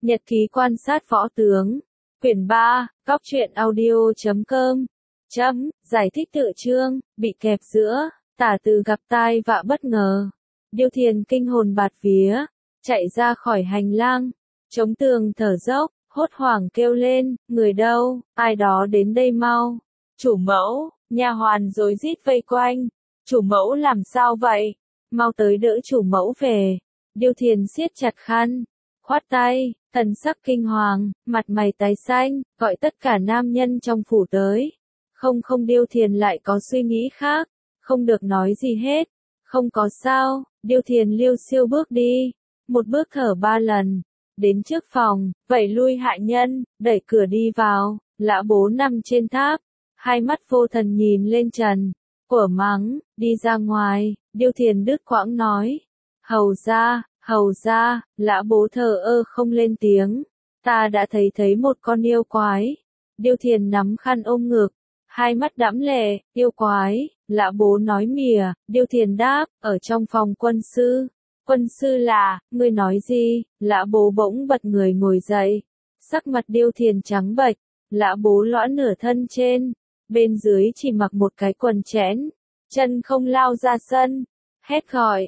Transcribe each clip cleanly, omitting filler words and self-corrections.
Nhật ký quan sát võ tướng. Quyển 3, Góc truyện audio.com. Giải thích tựa chương, bị kẹp giữa, tả từ gặp tai vạ bất ngờ. Điêu Thiền kinh hồn bạt vía, chạy ra khỏi hành lang, chống tường thở dốc, hốt hoảng kêu lên, người đâu, ai đó đến đây mau. Chủ mẫu, nha hoàn rối rít vây quanh. Chủ mẫu làm sao vậy? Mau tới đỡ chủ mẫu về. Điêu Thiền siết chặt khăn, khoát tay, thần sắc kinh hoàng, mặt mày tái xanh, gọi tất cả nam nhân trong phủ tới. Không Điêu Thiền lại có suy nghĩ khác, không được nói gì hết. Không có sao, Điêu Thiền liêu xiêu bước đi, một bước thở 3 lần, đến trước phòng, vẩy lui hạ nhân, đẩy cửa đi vào, Lã Bố nằm trên tháp, hai mắt vô thần nhìn lên trần, của mắng, đi ra ngoài. Điêu Thiền đứt quãng nói, hầu ra, Lã Bố thờ ơ không lên tiếng, ta đã thấy một con yêu quái. Điêu Thiền nắm khăn ôm ngực, hai mắt đẫm lệ, yêu quái. Lã Bố nói mỉa. Điêu Thiền đáp, ở trong phòng quân sư. Quân sư là, ngươi nói gì? Lã Bố bỗng bật người ngồi dậy, sắc mặt Điêu Thiền trắng bệch. Lã Bố lõa nửa thân trên, bên dưới chỉ mặc một cái quần chẽn, chân không lao ra sân, hét gọi,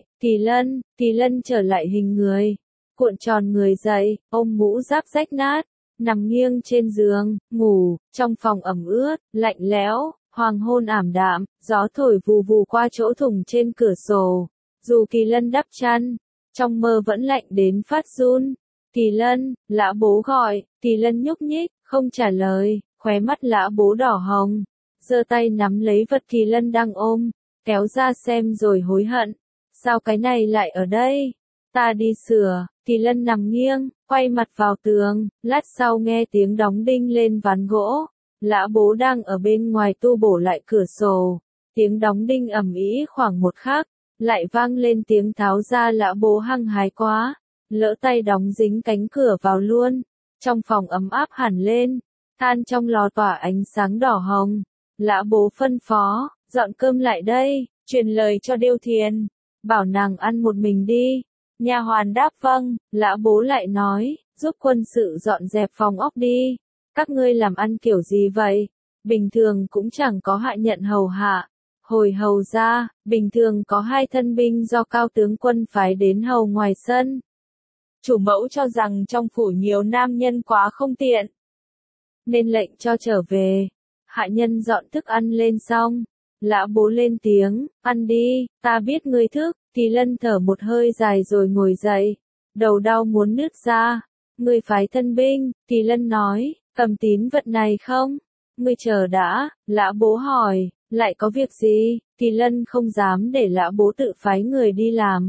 Kỳ Lân trở lại hình người, cuộn tròn người dậy, ôm mũ giáp rách nát, nằm nghiêng trên giường, ngủ. Trong phòng ẩm ướt, lạnh lẽo, hoàng hôn ảm đạm, gió thổi vù vù qua chỗ thủng trên cửa sổ. Dù Kỳ Lân đắp chăn, trong mơ vẫn lạnh đến phát run. Kỳ Lân, Lã Bố gọi. Kỳ Lân nhúc nhích, không trả lời, khóe mắt Lã Bố đỏ hồng, giơ tay nắm lấy vật Kỳ Lân đang ôm, kéo ra xem rồi hối hận. Sao cái này lại ở đây? Ta đi sửa. Kỳ Lân nằm nghiêng, quay mặt vào tường, lát sau nghe tiếng đóng đinh lên ván gỗ. Lã Bố đang ở bên ngoài tu bổ lại cửa sổ. Tiếng đóng đinh ầm ĩ khoảng một khắc, lại vang lên tiếng tháo ra. Lã Bố hăng hái quá, lỡ tay đóng dính cánh cửa vào luôn. Trong phòng ấm áp hẳn lên, than trong lò tỏa ánh sáng đỏ hồng. Lã Bố phân phó, dọn cơm lại đây, truyền lời cho Điêu Thiền, bảo nàng ăn một mình đi. Nha hoàn đáp vâng. Lã Bố lại nói, giúp quân sự dọn dẹp phòng ốc đi. Các ngươi làm ăn kiểu gì vậy? Bình thường cũng chẳng có hạ nhận hầu hạ. Hồi hầu ra, bình thường có 2 thân binh do cao tướng quân phái đến hầu ngoài sân. Chủ mẫu cho rằng trong phủ nhiều nam nhân quá không tiện, nên lệnh cho trở về. Hạ nhân dọn thức ăn lên xong, Lã Bố lên tiếng, ăn đi, ta biết ngươi thức. Kỳ Lân thở một hơi dài rồi ngồi dậy, đầu đau muốn nứt ra. Ngươi phái thân binh. Kỳ Lân nói, cầm tín vật này không? Ngươi chờ đã. Lã Bố hỏi, lại có việc gì? Kỳ Lân không dám để Lã Bố tự phái người đi làm,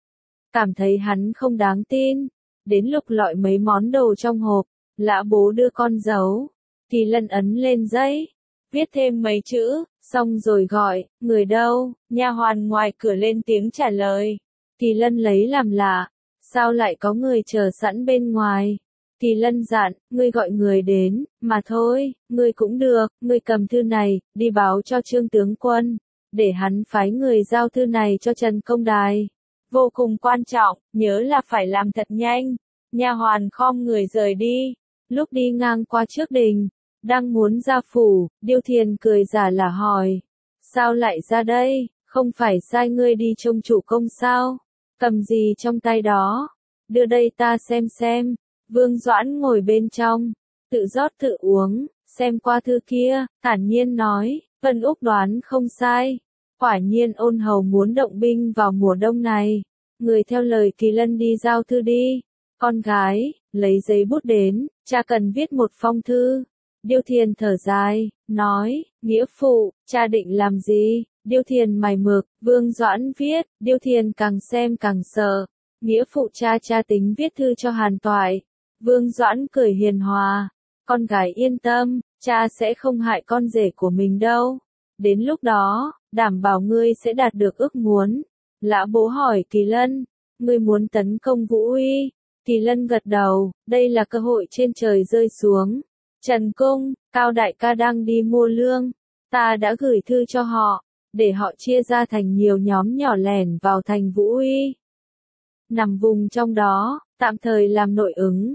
cảm thấy hắn không đáng tin. Đến lúc lọi mấy món đồ trong hộp, Lã Bố đưa con dấu. Kỳ Lân ấn lên giấy, viết thêm mấy chữ, xong rồi gọi, người đâu? Nha hoàn ngoài cửa lên tiếng trả lời. Kỳ Lân lấy làm lạ, sao lại có người chờ sẵn bên ngoài? Kỳ Lân dặn, ngươi gọi người đến, mà thôi. Ngươi cũng được, ngươi cầm thư này, đi báo cho Trương tướng quân, để hắn phái người giao thư này cho Trần Công Đài. Vô cùng quan trọng, nhớ là phải làm thật nhanh. Nha hoàn khom người rời đi. Lúc đi ngang qua trước đình, đang muốn ra phủ, Điêu Thiền cười giả lả hỏi, sao lại ra đây? Không phải sai ngươi đi trông chủ công sao? Cầm gì trong tay đó? Đưa đây ta xem. Vương Doãn ngồi bên trong, tự rót tự uống, xem qua thư kia, thản nhiên nói, Vân Úc đoán không sai. Quả nhiên Ôn hầu muốn động binh vào mùa đông này. Người theo lời Kỳ Lân đi giao thư đi. Con gái, lấy giấy bút đến, cha cần viết một phong thư. Điêu Thiền thở dài, nói, nghĩa phụ, cha định làm gì? Điêu Thiền mày mực. Vương Doãn viết. Điêu Thiền càng xem càng sợ. Nghĩa phụ cha tính viết thư cho Hàn Toại. Vương Doãn cười hiền hòa, con gái yên tâm, cha sẽ không hại con rể của mình đâu. Đến lúc đó, đảm bảo ngươi sẽ đạt được ước muốn. Lã Bố hỏi Kỳ Lân, ngươi muốn tấn công Vũ Uy? Kỳ Lân gật đầu, đây là cơ hội trên trời rơi xuống. Trần Cung, Cao đại ca đang đi mua lương, ta đã gửi thư cho họ, để họ chia ra thành nhiều nhóm nhỏ lẻn vào thành Vũ Uy, nằm vùng trong đó, tạm thời làm nội ứng.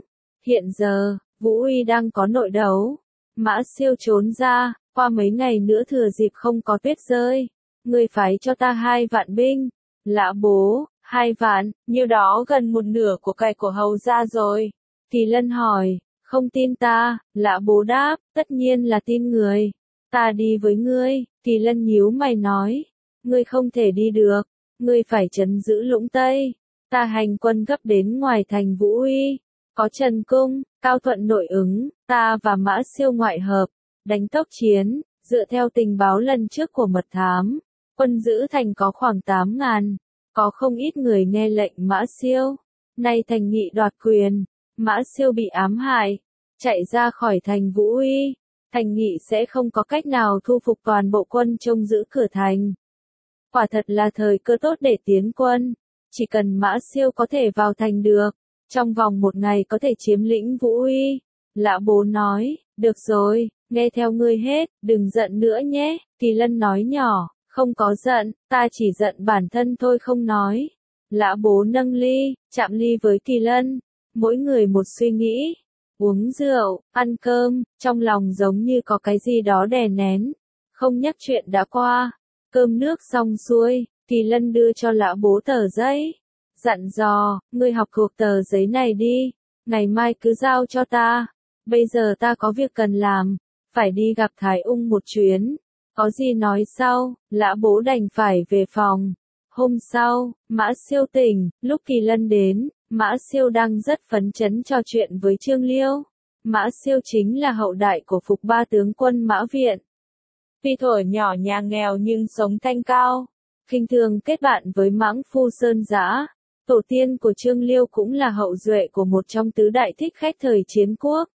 Hiện giờ, Vũ Uy đang có nội đấu. Mã Siêu trốn ra, qua mấy ngày nữa thừa dịp không có tuyết rơi. Ngươi phái cho ta 2 vạn binh. Lã bố, 2 vạn, nhiêu đó gần một nửa của cải của hầu gia rồi. Kỳ Lân hỏi, không tin ta, Lã bố đáp, tất nhiên là tin người. Ta đi với ngươi, Kỳ Lân nhíu mày nói. Ngươi không thể đi được, ngươi phải trấn giữ Lũng Tây. Ta hành quân gấp đến ngoài thành Vũ Uy. Có Trần Cung, Cao Thuận nội ứng, ta và Mã Siêu ngoại hợp, đánh tốc chiến, dựa theo tình báo lần trước của mật thám. Quân giữ thành có khoảng 8.000, có không ít người nghe lệnh Mã Siêu. Nay thành nghị đoạt quyền, Mã Siêu bị ám hại, chạy ra khỏi thành Vũ Uy. Thành nghị sẽ không có cách nào thu phục toàn bộ quân trông giữ cửa thành. Quả thật là thời cơ tốt để tiến quân, chỉ cần Mã Siêu có thể vào thành được, trong vòng 1 ngày có thể chiếm lĩnh Vũ Uy. Lã bố nói, được rồi, nghe theo ngươi hết, đừng giận nữa nhé. Kỳ Lân nói nhỏ, không có giận, ta chỉ giận bản thân thôi không nói. Lã bố nâng ly, chạm ly với Kỳ Lân, mỗi người một suy nghĩ. Uống rượu, ăn cơm, trong lòng giống như có cái gì đó đè nén, không nhắc chuyện đã qua. Cơm nước xong xuôi, Kỳ Lân đưa cho Lã bố tờ giấy, dặn dò, ngươi học thuộc tờ giấy này đi, ngày mai cứ giao cho ta. Bây giờ ta có việc cần làm, phải đi gặp Thái Ung một chuyến, có gì nói sau. Lã bố đành phải về phòng. Hôm sau, Mã Siêu tỉnh, lúc Kỳ Lân đến, Mã Siêu đang rất phấn chấn trò chuyện với Trương Liêu. Mã Siêu chính là hậu đại của Phục Ba tướng quân Mã Viện. Tuy thuở nhỏ nhà nghèo nhưng sống thanh cao, khinh thường kết bạn với mãng phu Sơn Dã. Tổ tiên của Trương Liêu cũng là hậu duệ của một trong tứ đại thích khách thời chiến quốc.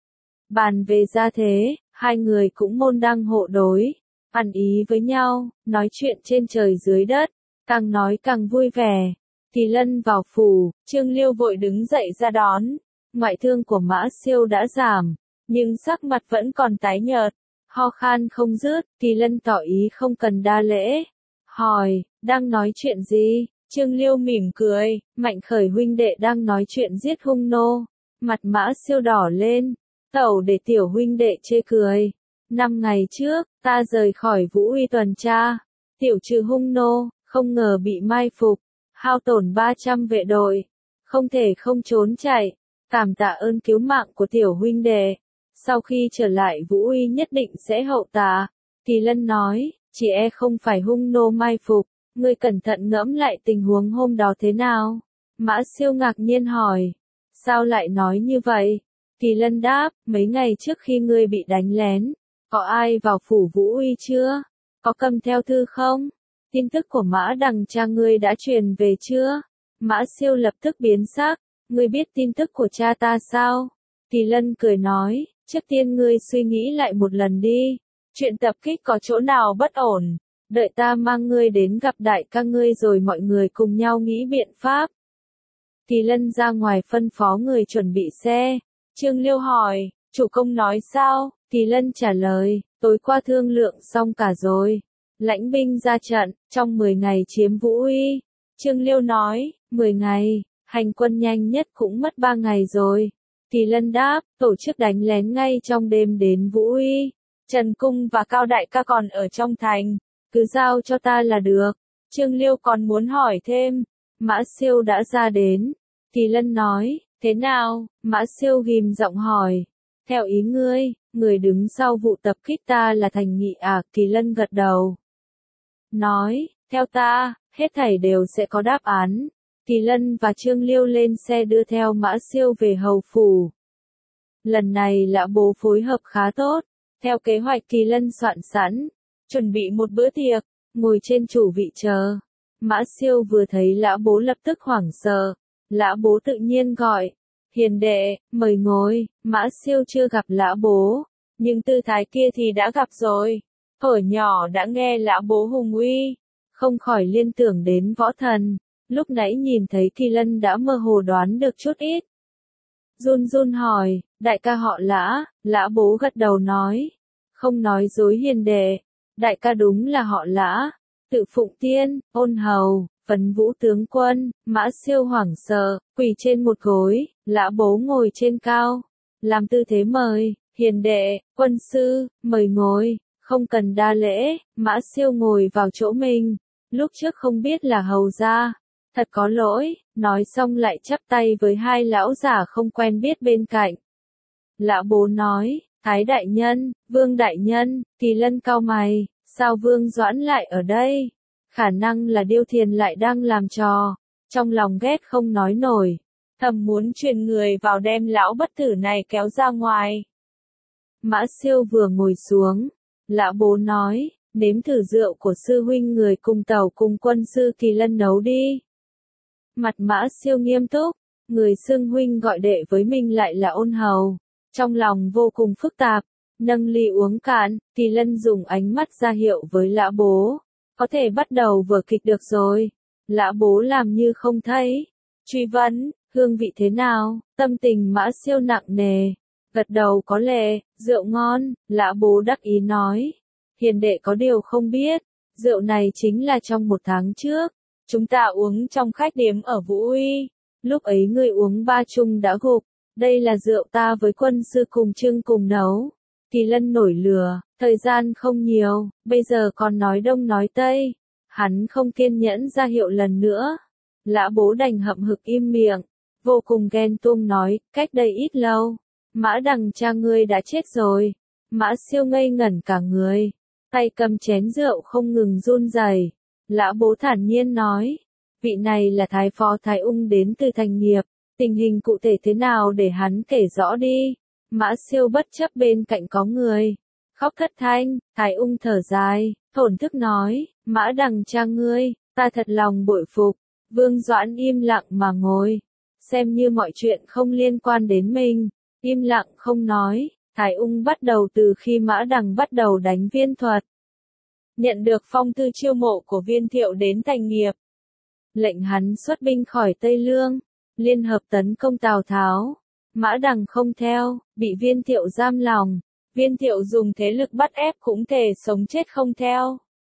Bàn về gia thế, hai người cũng môn đăng hộ đối, ăn ý với nhau, nói chuyện trên trời dưới đất, càng nói càng vui vẻ. Kỳ Lân vào phủ, Trương Liêu vội đứng dậy ra đón. Ngoại thương của Mã Siêu đã giảm, nhưng sắc mặt vẫn còn tái nhợt, ho khan không dứt. Kỳ Lân tỏ ý không cần đa lễ, hỏi, đang nói chuyện gì? Trương Liêu mỉm cười, Mạnh Khởi huynh đệ đang nói chuyện giết hung nô. Mặt Mã Siêu đỏ lên, tẩu để tiểu huynh đệ chê cười. 5 ngày trước, ta rời khỏi Vũ Uy tuần tra, tiểu trừ hung nô, không ngờ bị mai phục, hao tổn 300 vệ đội, không thể không trốn chạy. Cảm tạ ơn cứu mạng của tiểu huynh đệ, sau khi trở lại Vũ Uy nhất định sẽ hậu tạ. Kỳ Lân nói, chỉ e không phải hung nô mai phục, ngươi cẩn thận ngẫm lại tình huống hôm đó thế nào? Mã Siêu ngạc nhiên hỏi, sao lại nói như vậy? Kỳ Lân đáp, mấy ngày trước khi ngươi bị đánh lén, có ai vào phủ Vũ Uy chưa? Có cầm theo thư không? Tin tức của Mã Đằng cha ngươi đã truyền về chưa? Mã Siêu lập tức biến sắc, ngươi biết tin tức của cha ta sao? Kỳ Lân cười nói, trước tiên ngươi suy nghĩ lại một lần đi, chuyện tập kích có chỗ nào bất ổn, đợi ta mang ngươi đến gặp đại ca ngươi rồi mọi người cùng nhau nghĩ biện pháp. Kỳ Lân ra ngoài phân phó người chuẩn bị xe. Trương Liêu hỏi, chủ công nói sao? Kỳ Lân trả lời, tối qua thương lượng xong cả rồi. Lãnh binh ra trận, trong 10 ngày chiếm Vũ Uy. Trương Liêu nói, 10 ngày, hành quân nhanh nhất cũng mất 3 ngày rồi. Kỳ Lân đáp, tổ chức đánh lén ngay trong đêm đến Vũ Uy. Trần Cung và Cao Đại ca còn ở trong thành, cứ giao cho ta là được. Trương Liêu còn muốn hỏi thêm. Mã Siêu đã ra đến. Kỳ Lân nói, thế nào? Mã Siêu ghim giọng hỏi. Theo ý ngươi, người đứng sau vụ tập kích ta là Thành Nghị à? Kỳ Lân gật đầu. Nói, theo ta, hết thảy đều sẽ có đáp án. Kỳ Lân và Trương Liêu lên xe đưa theo Mã Siêu về hầu phủ. Lần này Lã bố phối hợp khá tốt. Theo kế hoạch Kỳ Lân soạn sẵn, chuẩn bị một bữa tiệc, ngồi trên chủ vị chờ. Mã Siêu vừa thấy Lã bố lập tức hoảng sợ. Lã bố tự nhiên gọi, hiền đệ, mời ngồi. Mã Siêu chưa gặp Lã bố, nhưng tư thái kia thì đã gặp rồi. Thuở nhỏ đã nghe Lã bố hùng uy, không khỏi liên tưởng đến võ thần. Lúc nãy nhìn thấy Kỳ Lân đã mơ hồ đoán được chút ít. Run run hỏi, đại ca họ Lã? Lã bố gật đầu nói, không nói dối hiền đệ, đại ca đúng là họ Lã, tự phụng tiên, ôn hầu, Vấn Vũ tướng quân, Mã Siêu hoảng sợ, quỳ trên một gối, Lã Bố ngồi trên cao, làm tư thế mời, hiền đệ, quân sư, mời ngồi, không cần đa lễ, Mã Siêu ngồi vào chỗ mình, lúc trước không biết là hầu gia, thật có lỗi, nói xong lại chắp tay với hai lão giả không quen biết bên cạnh. Lã Bố nói, Thái đại nhân, Vương đại nhân, Kỳ Lân cau mày, sao Vương Doãn lại ở đây? Khả năng là Điêu Thiền lại đang làm trò, trong lòng ghét không nói nổi, thầm muốn truyền người vào đem lão bất tử này kéo ra ngoài. Mã Siêu vừa ngồi xuống, Lã Bố nói, nếm thử rượu của sư huynh người cùng tàu cùng quân sư Kỳ Lân nấu đi. Mặt Mã Siêu nghiêm túc, người xưng huynh gọi đệ với mình lại là ôn hầu, trong lòng vô cùng phức tạp, nâng ly uống cạn, Kỳ Lân dùng ánh mắt ra hiệu với Lã Bố, có thể bắt đầu vở kịch được rồi. Lã Bố làm như không thấy, truy vấn, hương vị thế nào, tâm tình Mã Siêu nặng nề, gật đầu có lệ, rượu ngon, Lã Bố đắc ý nói, hiền đệ có điều không biết, rượu này chính là trong một tháng trước, chúng ta uống trong khách điếm ở Vũ Uy, lúc ấy ngươi uống 3 chung đã gục, đây là rượu ta với quân sư cùng trưng cùng nấu. Kỳ Lân nổi lửa, thời gian không nhiều, bây giờ còn nói đông nói tây, hắn không kiên nhẫn ra hiệu lần nữa. Lã Bố đành hậm hực im miệng, vô cùng ghen tuông nói, cách đây ít lâu, Mã Đằng cha ngươi đã chết rồi. Mã Siêu ngây ngẩn cả người, tay cầm chén rượu không ngừng run rẩy. Lã Bố thản nhiên nói, vị này là Thái Phó Thái Ung đến từ Thành Nghiệp, tình hình cụ thể thế nào để hắn kể rõ đi. Mã Siêu bất chấp bên cạnh có người, khóc thất thanh, Thái Ung thở dài, thổn thức nói, Mã Đằng cha ngươi, ta thật lòng bội phục. Vương Doãn im lặng mà ngồi, xem như mọi chuyện không liên quan đến mình, im lặng không nói. Thái Ung bắt đầu từ khi Mã Đằng bắt đầu đánh Viên Thuật, nhận được phong thư chiêu mộ của Viên Thiệu đến Thành Nghiệp, lệnh hắn xuất binh khỏi Tây Lương, liên hợp tấn công Tào Tháo. Mã Đằng không theo, bị Viên Thiệu giam lòng, Viên Thiệu dùng thế lực bắt ép cũng thề sống chết không theo.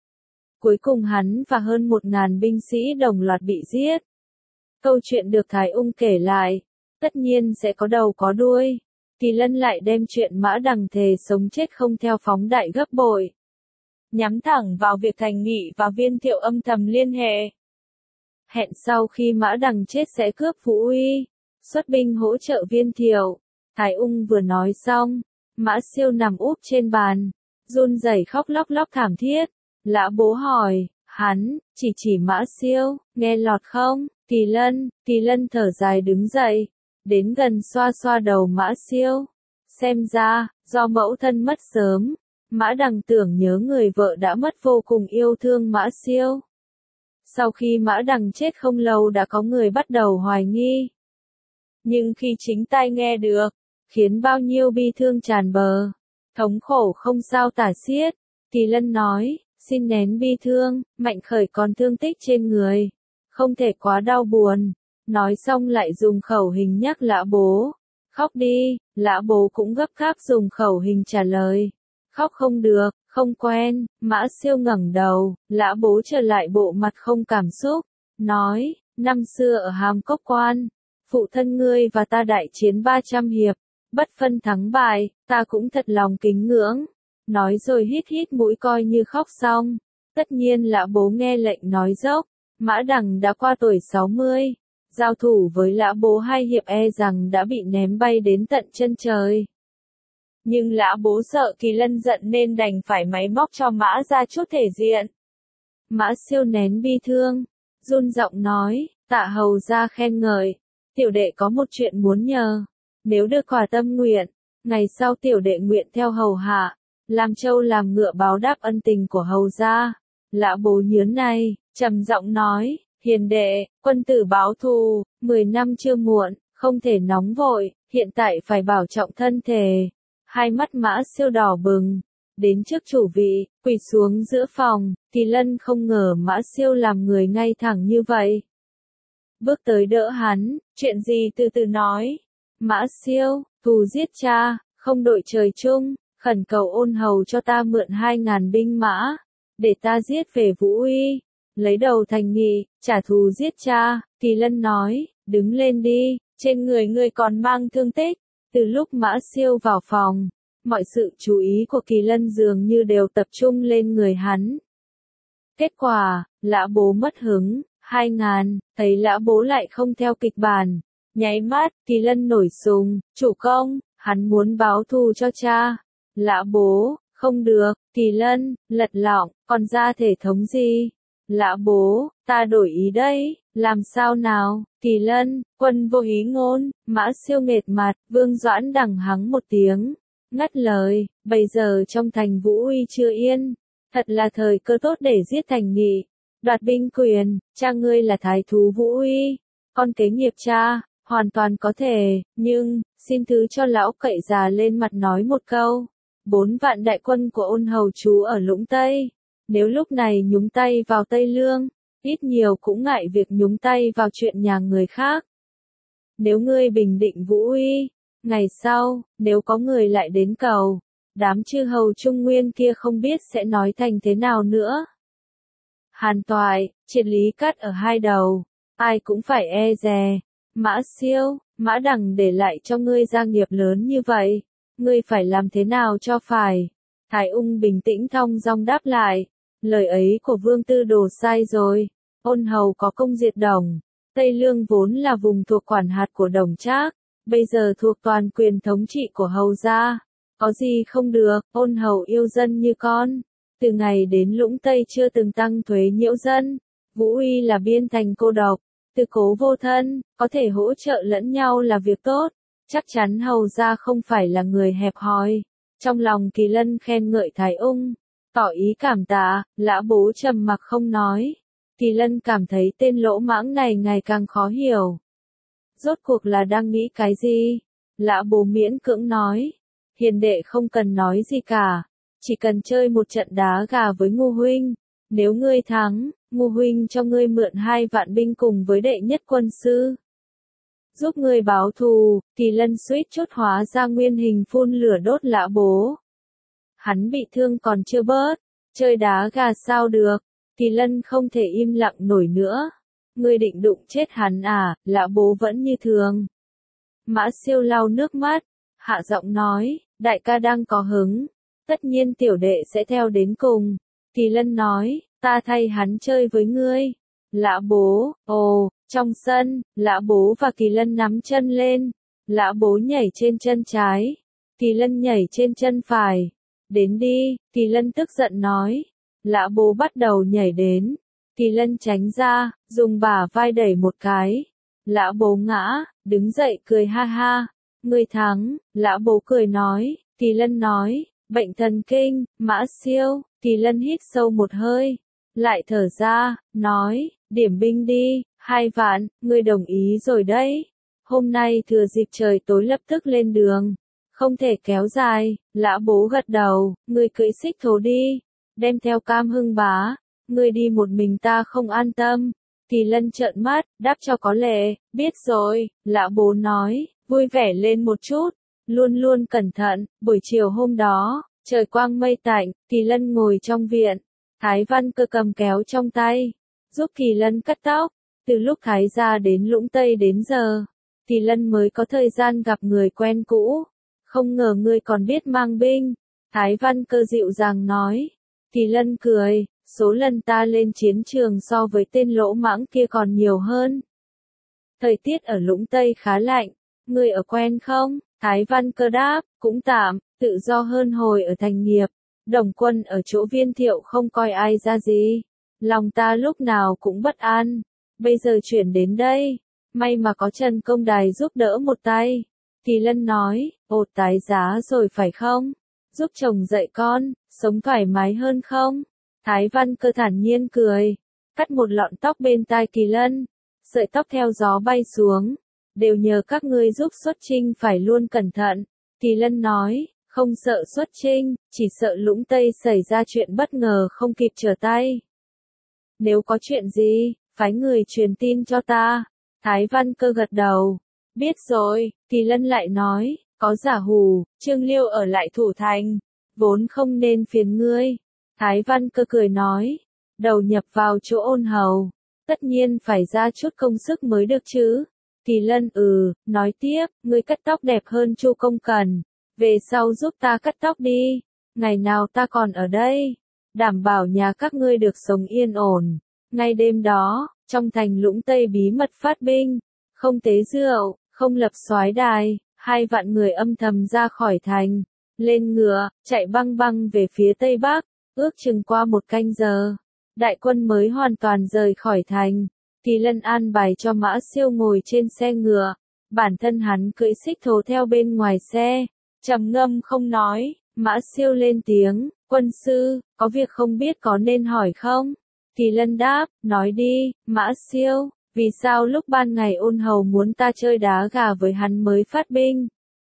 Cuối cùng hắn và hơn 1.000 binh sĩ đồng loạt bị giết. Câu chuyện được Thái Ung kể lại, tất nhiên sẽ có đầu có đuôi. Kỳ Lân lại đem chuyện Mã Đằng thề sống chết không theo phóng đại gấp bội, nhắm thẳng vào việc Thành Nghị và Viên Thiệu âm thầm liên hệ. Hẹn sau khi Mã Đằng chết sẽ cướp Vũ Uy, xuất binh hỗ trợ Viên Thiệu. Thái Ung vừa nói xong, Mã Siêu nằm úp trên bàn, run rẩy khóc lóc lóc thảm thiết. Lã Bố hỏi, hắn, chỉ Mã Siêu, nghe lọt không? Kỳ Lân thở dài đứng dậy, đến gần xoa xoa đầu Mã Siêu. Xem ra, do mẫu thân mất sớm, Mã Đằng tưởng nhớ người vợ đã mất vô cùng yêu thương Mã Siêu. Sau khi Mã Đằng chết không lâu đã có người bắt đầu hoài nghi. Nhưng khi chính tai nghe được, khiến bao nhiêu bi thương tràn bờ, thống khổ không sao tả xiết. Kỳ Lân nói, xin nén bi thương, Mạnh Khởi còn thương tích trên người, không thể quá đau buồn. Nói xong lại dùng khẩu hình nhắc Lã Bố, khóc đi. Lã Bố cũng gấp gáp dùng khẩu hình trả lời, khóc không được, không quen. Mã Siêu ngẩng đầu, Lã Bố trở lại bộ mặt không cảm xúc, nói, năm xưa ở Hàm Cốc Quan, phụ thân ngươi và ta đại chiến 300 hiệp, bất phân thắng bại, ta cũng thật lòng kính ngưỡng. Nói rồi hít hít mũi coi như khóc xong. Tất nhiên Lã Bố nghe lệnh nói dốc. Mã Đằng đã qua tuổi 60, giao thủ với Lã Bố 2 hiệp e rằng đã bị ném bay đến tận chân trời. Nhưng Lã Bố sợ Kỳ Lân giận nên đành phải máy móc cho Mã ra chút thể diện. Mã Siêu nén bi thương, run giọng nói, tạ hầu ra khen ngợi, tiểu đệ có một chuyện muốn nhờ, nếu được quả tâm nguyện, ngày sau tiểu đệ nguyện theo hầu hạ, làm trâu làm ngựa báo đáp ân tình của hầu gia. Lã Bố nhớn này, trầm giọng nói, hiền đệ, quân tử báo thù, 10 năm chưa muộn, không thể nóng vội, hiện tại phải bảo trọng thân thể. Hai mắt Mã Siêu đỏ bừng, đến trước chủ vị, quỳ xuống giữa phòng. Kỳ Lân không ngờ Mã Siêu làm người ngay thẳng như vậy, bước tới đỡ hắn, chuyện gì từ từ nói. Mã Siêu, thù giết cha, không đội trời chung, khẩn cầu ôn hầu cho ta mượn 2.000 binh mã, để ta giết về Vũ Uy. lấy đầu thành nghị, trả thù giết cha. Kỳ Lân nói, đứng lên đi, trên người ngươi còn mang thương tích. Từ lúc Mã Siêu vào phòng, mọi sự chú ý của Kỳ Lân dường như đều tập trung lên người hắn. Kết quả, Lã Bố mất hứng, 2000, thấy Lã Bố lại không theo kịch bản. Nháy mắt, Kỳ Lân nổi sùng, chủ công, hắn muốn báo thù cho cha. Lã Bố, không được, Kỳ Lân, lật lọng, còn ra thể thống gì? Lã Bố, ta đổi ý đây, làm sao nào? Kỳ Lân, quân vô ý ngôn. Mã Siêu nghệt mặt, Vương Doãn đằng hắng một tiếng, ngắt lời, bây giờ trong thành Vũ Uy chưa yên, thật là thời cơ tốt để giết Thành Nghị, đoạt binh quyền. Cha ngươi là thái thú Vũ Uy, con kế nghiệp cha, hoàn toàn có thể, nhưng, xin thứ cho lão cậy già lên mặt nói một câu. 4 vạn đại quân của Ôn Hầu trú ở Lũng Tây, nếu lúc này nhúng tay vào Tây Lương, ít nhiều cũng ngại việc nhúng tay vào chuyện nhà người khác. Nếu ngươi bình định Vũ Uy, ngày sau, nếu có người lại đến cầu, đám chư hầu Trung Nguyên kia không biết sẽ nói thành thế nào nữa. Hàn Toại, triệt Lý Cát ở hai đầu, ai cũng phải e dè. Mã Siêu, Mã Đằng để lại cho ngươi gia nghiệp lớn như vậy, ngươi phải làm thế nào cho phải? Thái Ung bình tĩnh thong dong đáp lại, lời ấy của Vương Tư Đồ sai rồi. Ôn Hầu có công diệt Đồng, Tây Lương vốn là vùng thuộc quản hạt của Đồng Trác, bây giờ thuộc toàn quyền thống trị của Hầu gia. Có gì không được, Ôn Hầu yêu dân như con. Từ ngày đến Lũng Tây chưa từng tăng thuế nhiễu dân. Vũ Uy là biên thành cô độc, tư cố vô thân, có thể hỗ trợ lẫn nhau là việc tốt. Chắc chắn Hầu gia không phải là người hẹp hòi. Trong lòng Kỳ Lân khen ngợi Thái Ung, tỏ ý cảm tạ. Lã Bố trầm mặc không nói. Kỳ Lân cảm thấy tên lỗ mãng này ngày càng khó hiểu. Rốt cuộc là đang nghĩ cái gì? Lã Bố miễn cưỡng nói, hiền đệ không cần nói gì cả, chỉ cần chơi một trận đá gà với Ngô huynh. Nếu ngươi thắng, Ngô huynh cho ngươi mượn 2 vạn binh cùng với đệ nhất quân sư, giúp ngươi báo thù. Kỳ Lân suýt chút hóa ra nguyên hình phun lửa đốt Lã Bố. Hắn bị thương còn chưa bớt, chơi đá gà sao được? Kỳ Lân không thể im lặng nổi nữa. Ngươi định đụng chết hắn à? Lã Bố vẫn như thường. Mã Siêu lau nước mắt, hạ giọng nói, đại ca đang có hứng, tất nhiên tiểu đệ sẽ theo đến cùng. Kỳ Lân nói, ta thay hắn chơi với ngươi. Lã Bố, ồ, trong sân, Lã Bố và Kỳ Lân nắm chân lên. Lã Bố nhảy trên chân trái, Kỳ Lân nhảy trên chân phải. Đến đi, Kỳ Lân tức giận nói. Lã Bố bắt đầu nhảy đến. Kỳ Lân tránh ra, dùng bả vai đẩy một cái. Lã Bố ngã, đứng dậy cười ha ha. Ngươi thắng. Lã Bố cười nói. Kỳ Lân nói, bệnh thần kinh. Mã Siêu. Kỳ Lân hít sâu một hơi, lại thở ra, nói, điểm binh đi, 2 vạn, ngươi đồng ý rồi đấy. Hôm nay thừa dịp trời tối lập tức lên đường, không thể kéo dài. Lã Bố gật đầu, ngươi cưỡi xích thố đi, đem theo Cam Hưng Bá, ngươi đi một mình ta không an tâm. Kỳ Lân trợn mắt, đáp cho có lệ, biết rồi. Lã Bố nói, vui vẻ lên một chút, luôn luôn cẩn thận. Buổi chiều hôm đó, trời quang mây tạnh, Kỳ Lân ngồi trong viện, Thái Văn Cơ cầm kéo trong tay, giúp Kỳ Lân cắt tóc. Từ lúc Thái gia đến Lũng Tây đến giờ, Kỳ Lân mới có thời gian gặp người quen cũ. Không ngờ ngươi còn biết mang binh. Thái Văn Cơ dịu dàng nói. Kỳ Lân cười, số lần ta lên chiến trường so với tên lỗ mãng kia còn nhiều hơn. Thời tiết ở Lũng Tây khá lạnh, ngươi ở quen không? Thái Văn Cơ đáp, cũng tạm, tự do hơn hồi ở thành nghiệp. Đồng quân ở chỗ Viên Thiệu không coi ai ra gì. Lòng ta lúc nào cũng bất an. Bây giờ chuyển đến đây, may mà có Trần Công Đài giúp đỡ một tay. Kỳ Lân nói, ột tái giá rồi phải không? Giúp chồng dạy con, sống thoải mái hơn không? Thái Văn Cơ thản nhiên cười, cắt một lọn tóc bên tai Kỳ Lân. Sợi tóc theo gió bay xuống, đều nhờ các ngươi giúp xuất chinh phải luôn cẩn thận. Kỳ Lân nói, không sợ xuất chinh, chỉ sợ Lũng Tây xảy ra chuyện bất ngờ không kịp trở tay. Nếu có chuyện gì, phái người truyền tin cho ta. Thái Văn Cơ gật đầu. Biết rồi. Kỳ Lân lại nói, có giả hù, Trương Liêu ở lại thủ thành, vốn không nên phiền ngươi. Thái Văn Cơ cười nói, đầu nhập vào chỗ ôn hầu. Tất nhiên phải ra chút công sức mới được chứ. Kỳ Lân nói tiếp, ngươi cắt tóc đẹp hơn Chu Công Cần. Về sau giúp ta cắt tóc đi. Ngày nào ta còn ở đây. Đảm bảo nhà các ngươi được sống yên ổn. Ngay đêm đó, trong thành Lũng Tây bí mật phát binh. Không tế rượu, không lập soái đài. 2 vạn người âm thầm ra khỏi thành. Lên ngựa, chạy băng băng về phía Tây Bắc. Ước chừng qua 1 canh giờ. Đại quân mới hoàn toàn rời khỏi thành. Kỳ Lân an bài cho Mã Siêu ngồi trên xe ngựa. Bản thân hắn cưỡi xích thố theo bên ngoài xe. Trầm ngâm không nói. Mã Siêu lên tiếng, quân sư, có việc không biết có nên hỏi không? Kỳ Lân đáp, nói đi, Mã Siêu, vì sao lúc ban ngày ôn hầu muốn ta chơi đá gà với hắn mới phát binh?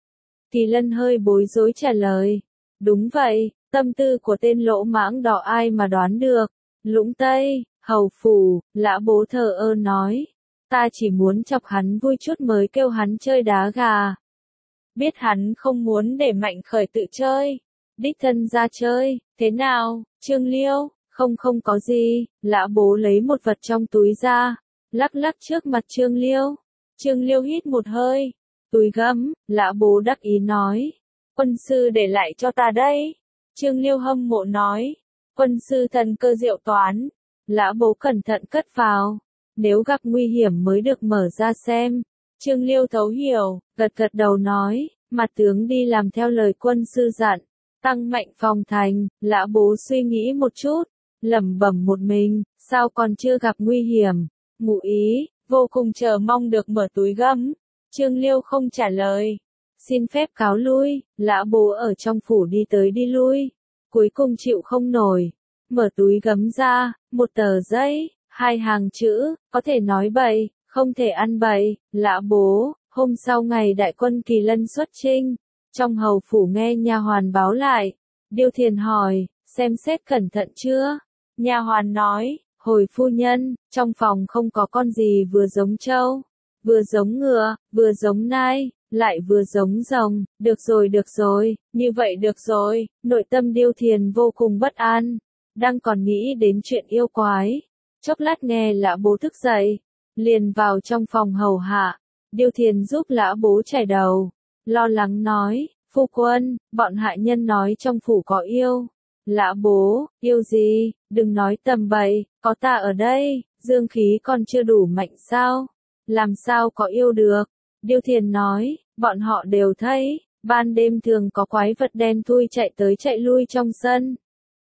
Kỳ Lân hơi bối rối trả lời, đúng vậy, tâm tư của tên lỗ mãng đỏ ai mà đoán được. Lũng Tây, hầu phủ, Lã Bố thờ ơ nói, ta chỉ muốn chọc hắn vui chút mới kêu hắn chơi đá gà. Biết hắn không muốn để Mạnh Khởi tự chơi, đích thân ra chơi, thế nào, Trương Liêu, không có gì, Lã Bố lấy một vật trong túi ra, lắc lắc trước mặt Trương Liêu. Trương Liêu hít một hơi, túi gấm, Lã Bố đắc ý nói, quân sư để lại cho ta đây. Trương Liêu hâm mộ nói, quân sư thần cơ diệu toán. Lã Bố cẩn thận cất vào, nếu gặp nguy hiểm mới được mở ra xem. Trương Liêu thấu hiểu, gật đầu nói, mặt tướng đi làm theo lời quân sư dặn, tăng mạnh phòng thành. Lã Bố suy nghĩ một chút, lẩm bẩm một mình, sao còn chưa gặp nguy hiểm, ngụ ý, vô cùng chờ mong được mở túi gấm. Trương Liêu không trả lời, xin phép cáo lui. Lã Bố ở trong phủ đi tới đi lui, cuối cùng chịu không nổi, mở túi gấm ra, một tờ giấy, 2 hàng chữ, có thể nói bậy, không thể ăn bậy. Lã Bố, hôm sau ngày đại quân Kỳ Lân xuất chinh, trong hầu phủ nghe nha hoàn báo lại. Điêu Thiền hỏi, xem xét cẩn thận chưa? Nha hoàn nói, hồi phu nhân, trong phòng không có con gì vừa giống trâu, vừa giống ngựa, vừa giống nai, lại vừa giống rồng. Được rồi, như vậy được rồi. Nội tâm Điêu Thiền vô cùng bất an, đang còn nghĩ đến chuyện yêu quái. Chốc lát nghe Lã Bố thức dậy, liền vào trong phòng hầu hạ. Điêu Thiền giúp Lã Bố chải đầu, lo lắng nói, phu quân, bọn hạ nhân nói trong phủ có yêu. Lã Bố, yêu gì, đừng nói tầm bậy, có ta ở đây, dương khí còn chưa đủ mạnh sao? Làm sao có yêu được? Điêu Thiền nói, bọn họ đều thấy, ban đêm thường có quái vật đen thui chạy tới chạy lui trong sân.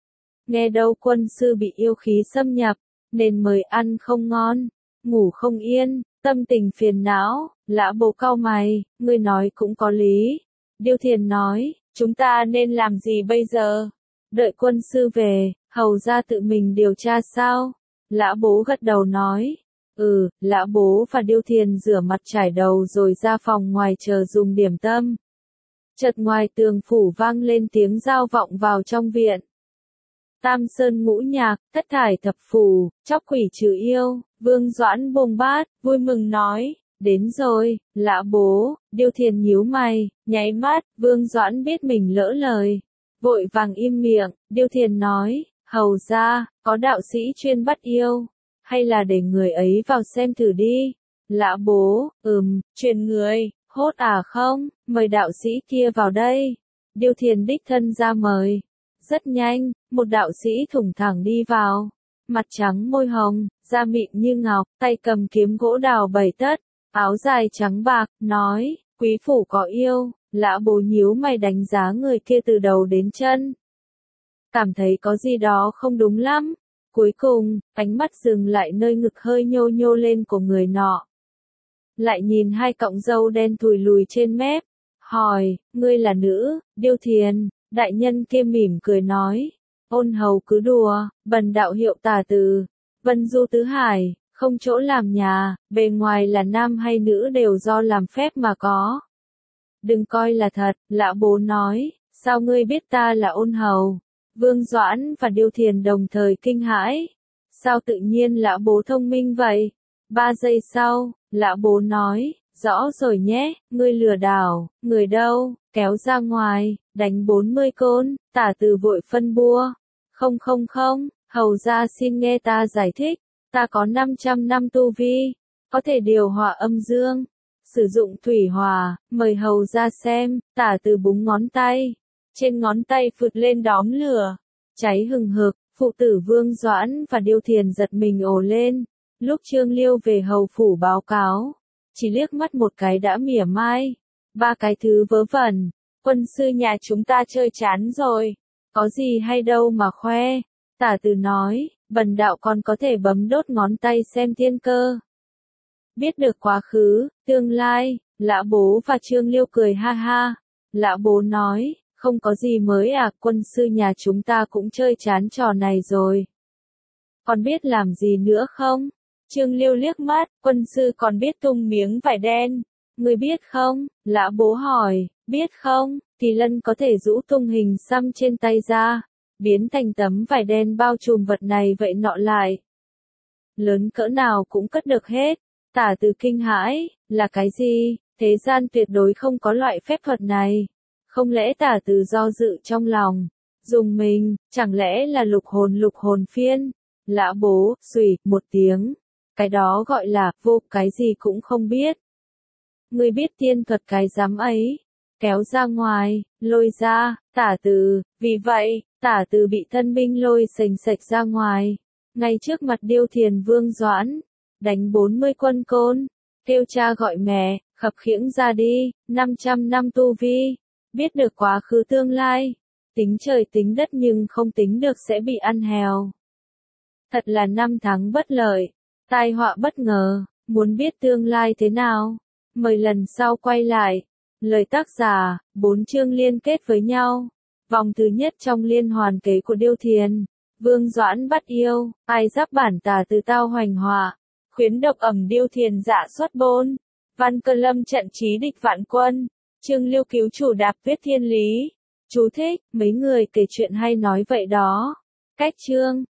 Nghe đâu quân sư bị yêu khí xâm nhập, nên mới ăn không ngon, ngủ không yên, tâm tình phiền não. Lã Bố cau mày, ngươi nói cũng có lý. Điêu Thiền nói, chúng ta nên làm gì bây giờ? Đợi quân sư về, hầu ra tự mình điều tra sao? Lã Bố gật đầu nói, Lã Bố và Điêu Thiền rửa mặt trải đầu rồi ra phòng ngoài chờ dùng điểm tâm. Chợt ngoài tường phủ vang lên tiếng giao vọng vào trong viện. Tam sơn ngũ nhạc, thất thải thập phù, chóc quỷ trừ yêu. Vương Doãn bông bát, vui mừng nói, đến rồi. Lã Bố, Điêu Thiền nhíu mày, nháy mắt. Vương Doãn biết mình lỡ lời, vội vàng im miệng. Điêu Thiền nói, hầu ra, có đạo sĩ chuyên bắt yêu, hay là để người ấy vào xem thử đi? Lã Bố, truyền người, hốt à không, mời đạo sĩ kia vào đây. Điêu Thiền đích thân ra mời. Rất nhanh, một đạo sĩ thủng thẳng đi vào, mặt trắng môi hồng, da mịn như ngọc, tay cầm kiếm gỗ đào 7 tấc, áo dài trắng bạc, nói, quý phủ có yêu. Lã Bố nhíu mày đánh giá người kia từ đầu đến chân, cảm thấy có gì đó không đúng lắm. Cuối cùng, ánh mắt dừng lại nơi ngực hơi nhô nhô lên của người nọ. Lại nhìn 2 cọng râu đen thùi lùi trên mép, hỏi, ngươi là nữ? Điêu Thiền. Đại nhân kia mỉm cười nói, ôn hầu cứ đùa, bần đạo hiệu Tả Từ, Vân Du Tứ Hải, không chỗ làm nhà, bề ngoài là nam hay nữ đều do làm phép mà có. Đừng coi là thật. Lã Bố nói, sao ngươi biết ta là ôn hầu? Vương Doãn và Điêu Thiền đồng thời kinh hãi. Sao tự nhiên Lã Bố thông minh vậy? 3 giây sau, Lã Bố nói, rõ rồi nhé, ngươi lừa đảo, người đâu, kéo ra ngoài, đánh 40 côn. Tả Từ vội phân bua, không, Hầu ra xin nghe ta giải thích, ta có 500 năm tu vi, có thể điều hòa âm dương, sử dụng thủy hòa, mời hầu ra xem, Tả Từ búng ngón tay, trên ngón tay phụt lên đóm lửa, cháy hừng hực, phụ tử Vương Doãn và Điêu Thiền giật mình ồ lên, lúc Trương Liêu về hầu phủ báo cáo, chỉ liếc mắt một cái đã mỉa mai, ba cái thứ vớ vẩn, quân sư nhà chúng ta chơi chán rồi, có gì hay đâu mà khoe, Tả Từ nói, bần đạo còn có thể bấm đốt ngón tay xem thiên cơ. Biết được quá khứ, tương lai, Lã Bố và Trương Liêu cười ha ha. Lã Bố nói, không có gì mới à, quân sư nhà chúng ta cũng chơi chán trò này rồi. Còn biết làm gì nữa không? Trương Liêu liếc mắt, quân sư còn biết tung miếng vải đen. Người biết không? Lã Bố hỏi, biết không? Thì Lân có thể rũ tung hình xăm trên tay ra, biến thành tấm vải đen bao trùm vật này vậy nọ lại. Lớn cỡ nào cũng cất được hết. Tả Từ kinh hãi, là cái gì? Thế gian tuyệt đối không có loại phép thuật này. Không lẽ Tả Từ do dự trong lòng, dùng mình, chẳng lẽ là lục hồn phiên? Lã Bố, xùy, một tiếng. Cái đó gọi là, vô, cái gì cũng không biết. Ngươi biết tiên thuật cái rắm ấy. Kéo ra ngoài, lôi ra, Tả Từ, vì vậy, Tả Từ bị thân binh lôi sềnh sệch ra ngoài. Ngay trước mặt Điêu Thiền Vương Doãn, đánh 40 quân côn, kêu cha gọi mẹ, khập khiễng ra đi, 500 năm tu vi, biết được quá khứ tương lai, tính trời tính đất nhưng không tính được sẽ bị ăn hèo. Thật là năm tháng bất lợi, tai họa bất ngờ, muốn biết tương lai thế nào, mời lần sau quay lại. Lời tác giả, 4 chương liên kết với nhau. Vòng thứ nhất trong liên hoàn kế của Điêu Thiền, Vương Doãn bắt yêu, ai giáp bản Tả Từ tao hoành họa. Khuyến độc ẩm Điêu Thiền dạ xuất bôn, Văn Cơ Lâm trận trí địch vạn quân, Trương Liêu cứu chủ đạp viết thiên lý. Chú thích, mấy người kể chuyện hay nói vậy đó. Cách chương